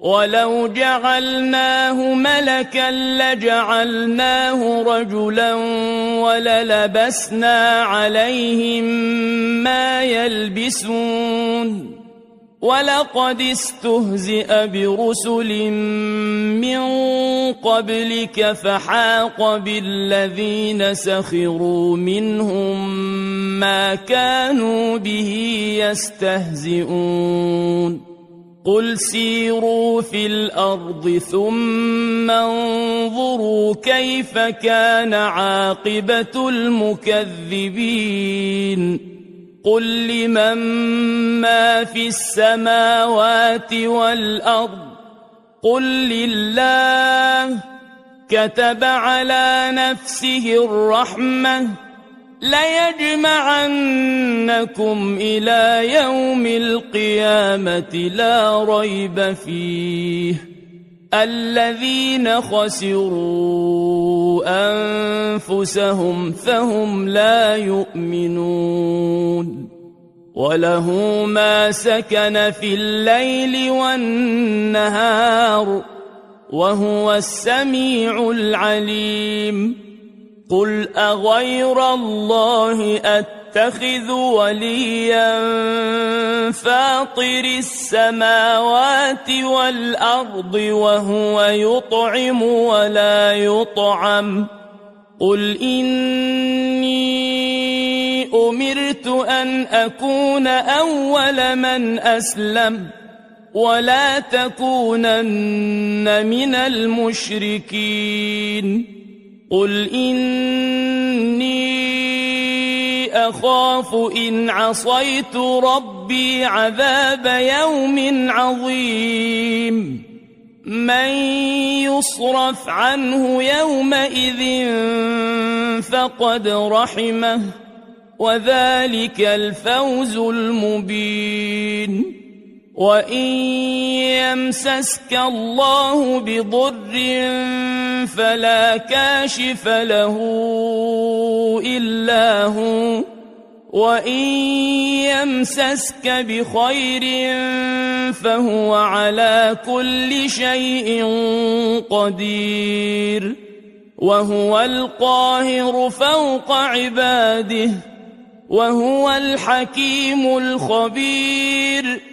ولو جعلناه ملكا لجعلناه رجلا وللبسنا عليهم ما يلبسون ولقد استهزئ برسل من قبلك فحاق بالذين سخروا منهم ما كانوا به يستهزئون قل سيروا في الأرض ثم انظروا كيف كان عاقبة المكذبين قل لمن ما في السماوات والأرض قل لله كتب على نفسه الرحمة ليجمعنكم إلى يوم القيامة لا ريب فيه الذين خسروا أنفسهم فهم لا يؤمنون وله ما سكن في الليل والنهار وهو السميع العليم قل أغير الله أتخذ وليا فاطر السماوات والأرض وهو يطعم ولا يطعم قل إني أمرت أن أكون أول من أسلم ولا تكونن من المشركين قل إني أخاف إن عصيت ربي عذاب يوم عظيم من يصرف عنه يومئذ فقد رحمه وذلك الفوز المبين وإن يمسسك الله بضر فلا كاشف له إلا هو وإن يمسسك بخير فهو على كل شيء قدير وهو القاهر فوق عباده وهو الحكيم الخبير